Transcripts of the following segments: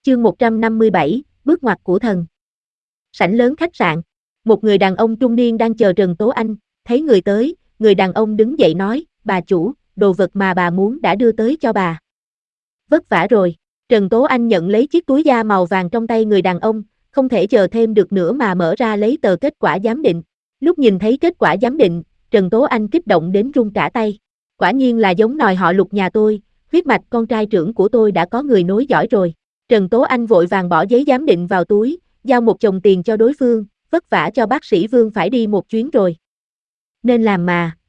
Chương 157, bước ngoặt của thần. Sảnh lớn khách sạn. Một người đàn ông trung niên đang chờ Trần Tố Anh, thấy người tới, người đàn ông đứng dậy nói, bà chủ, đồ vật mà bà muốn đã đưa tới cho bà. Vất vả rồi. Trần Tố Anh nhận lấy chiếc túi da màu vàng trong tay người đàn ông, không thể chờ thêm được nữa mà mở ra lấy tờ kết quả giám định. Lúc nhìn thấy kết quả giám định, Trần Tố Anh kích động đến run cả tay. Quả nhiên là giống nòi họ Lục nhà tôi, huyết mạch con trai trưởng của tôi đã có người nối dõi rồi. Trần Tố Anh vội vàng bỏ giấy giám định vào túi, giao một chồng tiền cho đối phương, vất vả cho bác sĩ Vương phải đi một chuyến rồi. Nên làm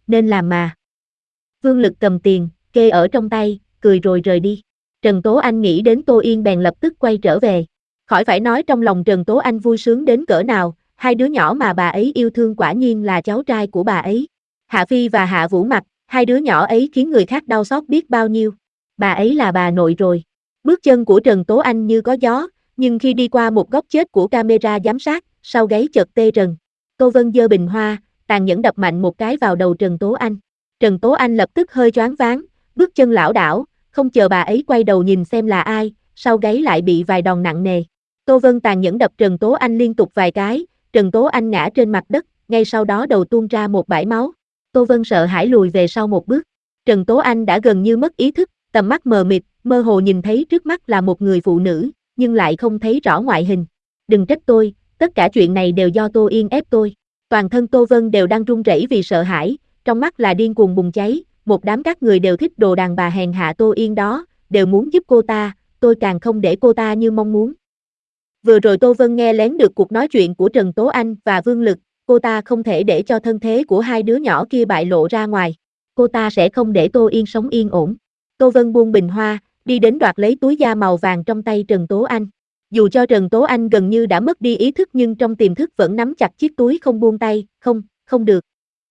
mà. Vương Lực cầm tiền, kê ở trong tay, cười rồi rời đi. Trần Tố Anh nghĩ đến Tô Yên bèn lập tức quay trở về. Khỏi phải nói trong lòng Trần Tố Anh vui sướng đến cỡ nào, hai đứa nhỏ mà bà ấy yêu thương quả nhiên là cháu trai của bà ấy. Hạ Phi và Hạ Vũ Mặc, hai đứa nhỏ ấy khiến người khác đau xót biết bao nhiêu. Bà ấy là bà nội rồi. Bước chân của Trần Tố Anh như có gió, nhưng khi đi qua một góc chết của camera giám sát, sau gáy chợt tê rần. Tô Vân giơ bình hoa, tàn nhẫn đập mạnh một cái vào đầu Trần Tố Anh. Trần Tố Anh lập tức hơi choáng váng, bước chân lảo đảo, không chờ bà ấy quay đầu nhìn xem là ai, sau gáy lại bị vài đòn nặng nề. Tô Vân tàn nhẫn đập Trần Tố Anh liên tục vài cái, Trần Tố Anh ngã trên mặt đất, ngay sau đó đầu tuôn ra một bãi máu. Tô Vân sợ hãi lùi về sau một bước. Trần Tố Anh đã gần như mất ý thức, tầm mắt mờ mịt, mơ hồ nhìn thấy trước mắt là một người phụ nữ, nhưng lại không thấy rõ ngoại hình. Đừng trách tôi, tất cả chuyện này đều do Tô Yên ép tôi. Toàn thân Tô Vân đều đang run rẩy vì sợ hãi, trong mắt là điên cuồng bùng cháy, một đám các người đều thích đồ đàn bà hèn hạ Tô Yên đó, đều muốn giúp cô ta, tôi càng không để cô ta như mong muốn. Vừa rồi Tô Vân nghe lén được cuộc nói chuyện của Trần Tố Anh và Vương Lực, cô ta không thể để cho thân thế của hai đứa nhỏ kia bại lộ ra ngoài. Cô ta sẽ không để Tô Yên sống yên ổn. Tô Vân buông bình hoa, đi đến đoạt lấy túi da màu vàng trong tay Trần Tố Anh. Dù cho Trần Tố Anh gần như đã mất đi ý thức nhưng trong tiềm thức vẫn nắm chặt chiếc túi không buông tay, không được.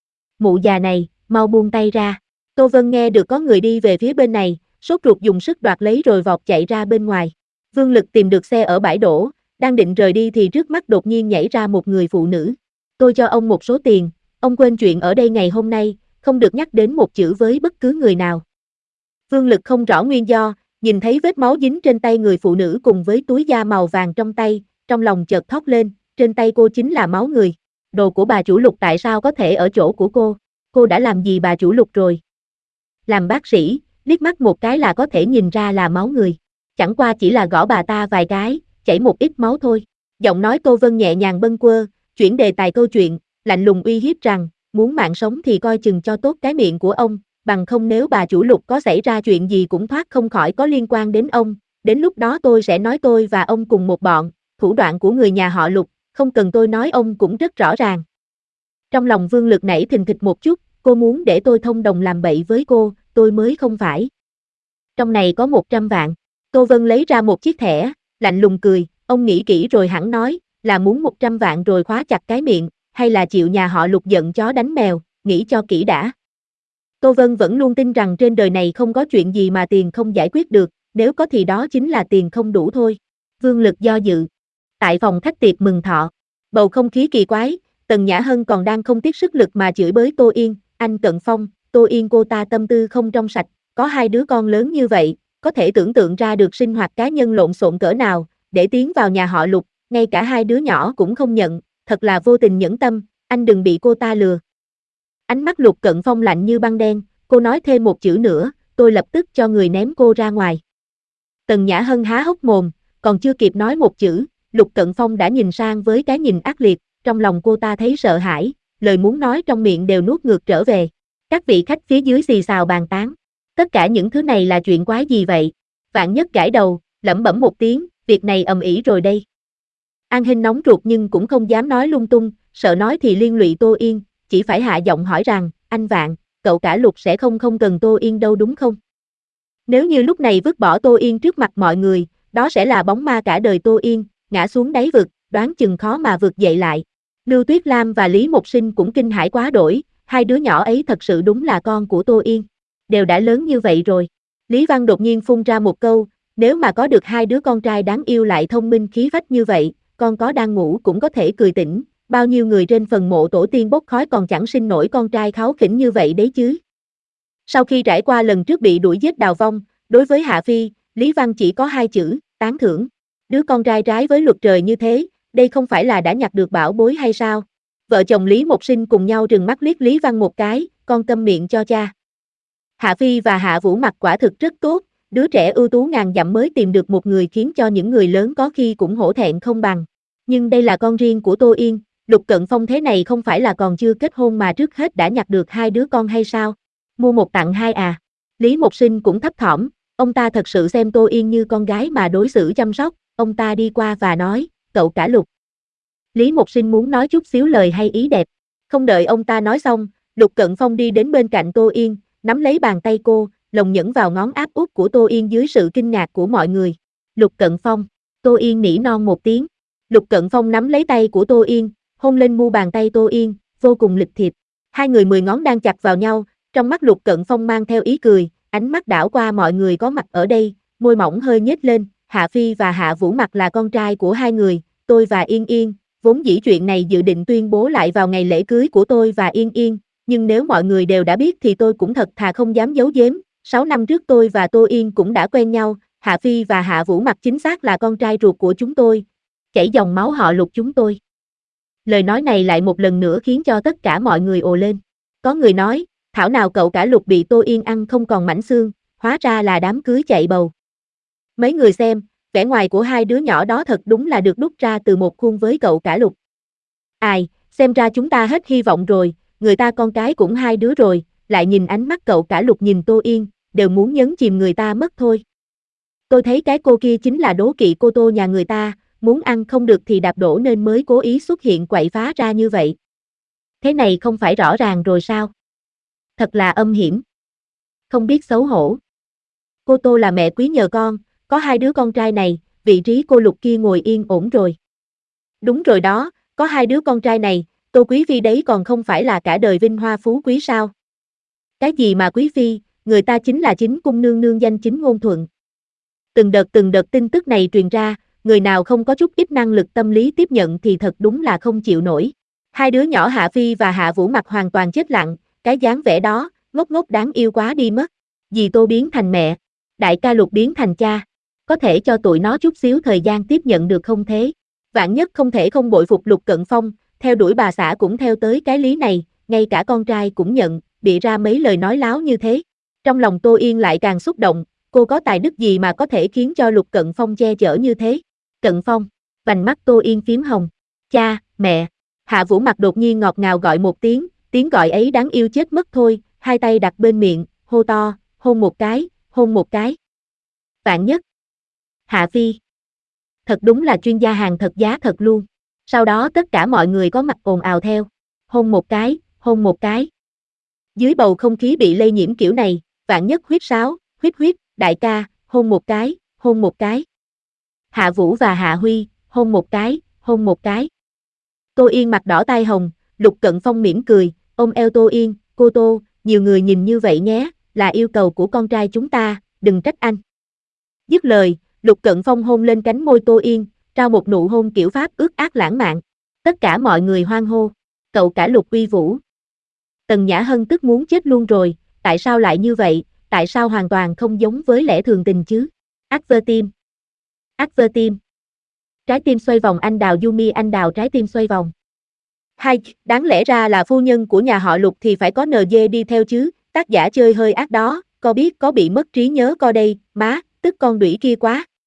Mụ già này, mau buông tay ra. Tô Vân nghe được có người đi về phía bên này, sốt ruột dùng sức đoạt lấy rồi vọt chạy ra bên ngoài. Vương Lực tìm được xe ở bãi đổ, đang định rời đi thì trước mắt đột nhiên nhảy ra một người phụ nữ. Tôi cho ông một số tiền, ông quên chuyện ở đây ngày hôm nay, không được nhắc đến một chữ với bất cứ người nào. Vương Lực không rõ nguyên do, nhìn thấy vết máu dính trên tay người phụ nữ cùng với túi da màu vàng trong tay, trong lòng chợt thốt lên, trên tay cô chính là máu người. Đồ của bà chủ Lục tại sao có thể ở chỗ của cô? Cô đã làm gì bà chủ Lục rồi? Làm bác sĩ, liếc mắt một cái là có thể nhìn ra là máu người. Chẳng qua chỉ là gõ bà ta vài cái, chảy một ít máu thôi. Giọng nói Tô Vân nhẹ nhàng bâng quơ, chuyển đề tài câu chuyện, lạnh lùng uy hiếp rằng, muốn mạng sống thì coi chừng cho tốt cái miệng của ông, bằng không nếu bà chủ Lục có xảy ra chuyện gì cũng thoát không khỏi có liên quan đến ông, đến lúc đó tôi sẽ nói tôi và ông cùng một bọn, thủ đoạn của người nhà họ Lục, không cần tôi nói ông cũng rất rõ ràng. Trong lòng Vương Lực nảy thình thịch một chút, cô muốn để tôi thông đồng làm bậy với cô, tôi mới không phải. Trong này có 100 vạn. Tô Vân lấy ra một chiếc thẻ, lạnh lùng cười, ông nghĩ kỹ rồi hẳn nói, là muốn 100 vạn rồi khóa chặt cái miệng, hay là chịu nhà họ Lục giận chó đánh mèo, nghĩ cho kỹ đã. Tô Vân vẫn luôn tin rằng trên đời này không có chuyện gì mà tiền không giải quyết được, nếu có thì đó chính là tiền không đủ thôi. Vương Lực do dự. Tại phòng khách tiệc mừng thọ, bầu không khí kỳ quái, Tần Nhã Hân còn đang không tiếc sức lực mà chửi bới Tô Yên, anh Cận Phong, Tô Yên cô ta tâm tư không trong sạch, có hai đứa con lớn như vậy, có thể tưởng tượng ra được sinh hoạt cá nhân lộn xộn cỡ nào, để tiến vào nhà họ Lục, ngay cả hai đứa nhỏ cũng không nhận, thật là vô tình nhẫn tâm, anh đừng bị cô ta lừa. Ánh mắt Lục Cận Phong lạnh như băng đen, cô nói thêm một chữ nữa, tôi lập tức cho người ném cô ra ngoài. Tần Nhã Hân há hốc mồm, còn chưa kịp nói một chữ, Lục Cận Phong đã nhìn sang với cái nhìn ác liệt, trong lòng cô ta thấy sợ hãi, lời muốn nói trong miệng đều nuốt ngược trở về. Các vị khách phía dưới xì xào bàn tán. Tất cả những thứ này là chuyện quái gì vậy? Vạn Nhất gãi đầu, lẩm bẩm một tiếng, việc này ầm ĩ rồi đây. An Hinh nóng ruột nhưng cũng không dám nói lung tung, sợ nói thì liên lụy Tô Yên, chỉ phải hạ giọng hỏi rằng, anh Vạn, cậu cả Lục sẽ không cần Tô Yên đâu đúng không? Nếu như lúc này vứt bỏ Tô Yên trước mặt mọi người, đó sẽ là bóng ma cả đời Tô Yên, ngã xuống đáy vực, đoán chừng khó mà vực dậy lại. Lưu Tuyết Lam và Lý Mộc Sinh cũng kinh hãi quá đổi, hai đứa nhỏ ấy thật sự đúng là con của Tô Yên. Đều đã lớn như vậy rồi. Lý Văn đột nhiên phun ra một câu, nếu mà có được hai đứa con trai đáng yêu lại thông minh khí phách như vậy, con có đang ngủ cũng có thể cười tỉnh, bao nhiêu người trên phần mộ tổ tiên bốc khói còn chẳng sinh nổi con trai kháu khỉnh như vậy đấy chứ. Sau khi trải qua lần trước bị đuổi giết đào vong, đối với Hạ Phi, Lý Văn chỉ có hai chữ, tán thưởng. Đứa con trai trái với luật trời như thế, đây không phải là đã nhặt được bảo bối hay sao? Vợ chồng Lý Mộc Sinh cùng nhau trừng mắt liếc Lý Văn một cái, con câm miệng cho cha. Hạ Phi và Hạ Vũ mặt quả thực rất tốt, đứa trẻ ưu tú ngàn dặm mới tìm được một người khiến cho những người lớn có khi cũng hổ thẹn không bằng. Nhưng đây là con riêng của Tô Yên, Lục Cận Phong thế này không phải là còn chưa kết hôn mà trước hết đã nhặt được hai đứa con hay sao? Mua một tặng hai à? Lý Mộc Sinh cũng thấp thỏm, ông ta thật sự xem Tô Yên như con gái mà đối xử chăm sóc, ông ta đi qua và nói, cậu cả Lục. Lý Mộc Sinh muốn nói chút xíu lời hay ý đẹp. Không đợi ông ta nói xong, Lục Cận Phong đi đến bên cạnh Tô Yên, nắm lấy bàn tay cô, lồng nhẫn vào ngón áp út của Tô Yên dưới sự kinh ngạc của mọi người. Lục Cận Phong, Tô Yên nỉ non một tiếng. Lục Cận Phong nắm lấy tay của Tô Yên, hôn lên mu bàn tay Tô Yên, vô cùng lịch thiệp. Hai người 10 ngón đang chặt vào nhau, trong mắt Lục Cận Phong mang theo ý cười, ánh mắt đảo qua mọi người có mặt ở đây, môi mỏng hơi nhếch lên, Hạ Phi và Hạ Vũ Mặc là con trai của hai người, tôi và Yên Yên, vốn dĩ chuyện này dự định tuyên bố lại vào ngày lễ cưới của tôi và Yên Yên, nhưng nếu mọi người đều đã biết thì tôi cũng thật thà không dám giấu giếm, 6 năm trước tôi và Tô Yên cũng đã quen nhau, Hạ Phi và Hạ Vũ Mặc chính xác là con trai ruột của chúng tôi, chảy dòng máu họ Lục chúng tôi. Lời nói này lại một lần nữa khiến cho tất cả mọi người ồ lên. Có người nói, thảo nào cậu cả Lục bị Tô Yên ăn không còn mảnh xương, hóa ra là đám cưới chạy bầu. Mấy người xem, vẻ ngoài của hai đứa nhỏ đó thật đúng là được đúc ra từ một khuôn với cậu cả Lục. Ai, xem ra chúng ta hết hy vọng rồi, người ta con cái cũng hai đứa rồi, lại nhìn ánh mắt cậu cả Lục nhìn Tô Yên, đều muốn nhấn chìm người ta mất thôi. Tôi thấy cái cô kia chính là đố kỵ cô Tô nhà người ta, muốn ăn không được thì đạp đổ nên mới cố ý xuất hiện quậy phá ra như vậy. Thế này không phải rõ ràng rồi sao? Thật là âm hiểm. Không biết xấu hổ. Cô Tô là mẹ quý nhờ con, có hai đứa con trai này, vị trí cô Lục kia ngồi yên ổn rồi. Đúng rồi đó, có hai đứa con trai này, Tô Quý Phi đấy còn không phải là cả đời vinh hoa phú quý sao? Cái gì mà Quý Phi, người ta chính là chính cung nương nương danh chính ngôn thuận. Từng đợt tin tức này truyền ra, người nào không có chút ít năng lực tâm lý tiếp nhận thì thật đúng là không chịu nổi. Hai đứa nhỏ Hạ Phi và Hạ Vũ Mặc hoàn toàn chết lặng, cái dáng vẻ đó, ngốc ngốc đáng yêu quá đi mất. Dì Tô biến thành mẹ, đại ca Lục biến thành cha, có thể cho tụi nó chút xíu thời gian tiếp nhận được không thế? Vạn nhất không thể không bội phục Lục Cận Phong, theo đuổi bà xã cũng theo tới cái lý này, ngay cả con trai cũng nhận, bịa ra mấy lời nói láo như thế. Trong lòng Tô Yên lại càng xúc động, cô có tài đức gì mà có thể khiến cho Lục Cận Phong che chở như thế? Cận Phong, vành mắt Tô Yên phím hồng. Cha, mẹ. Hạ Vũ Mặc đột nhiên ngọt ngào gọi một tiếng, tiếng gọi ấy đáng yêu chết mất thôi, hai tay đặt bên miệng, hô to, hôn một cái, hôn một cái. Vạn nhất. Hạ Phi. Thật đúng là chuyên gia hàng thật giá thật luôn. Sau đó tất cả mọi người có mặt ồn ào theo. Hôn một cái, hôn một cái. Dưới bầu không khí bị lây nhiễm kiểu này, Vạn Nhất huýt sáo, huýt, đại ca, hôn một cái, hôn một cái. Hạ Vũ và Hạ Huy, hôn một cái, hôn một cái. Tô Yên mặt đỏ tai hồng, Lục Cận Phong mỉm cười, ôm eo Tô Yên, cô Tô, nhiều người nhìn như vậy nhé, là yêu cầu của con trai chúng ta, đừng trách anh. Dứt lời, Lục Cận Phong hôn lên cánh môi Tô Yên, trao một nụ hôn kiểu Pháp ướt át lãng mạn. Tất cả mọi người hoan hô, cậu cả Lục uy vũ. Tần Nhã Hân tức muốn chết luôn rồi, tại sao lại như vậy, tại sao hoàn toàn không giống với lẽ thường tình chứ? Advertim. Advertim. Trái tim xoay vòng anh đào Yumi anh đào trái tim xoay vòng. Hay, đáng lẽ ra là phu nhân của nhà họ Lục thì phải có NG đi theo chứ, tác giả chơi hơi ác đó, có biết có bị mất trí nhớ co đây, má, tức con đủy kia quá.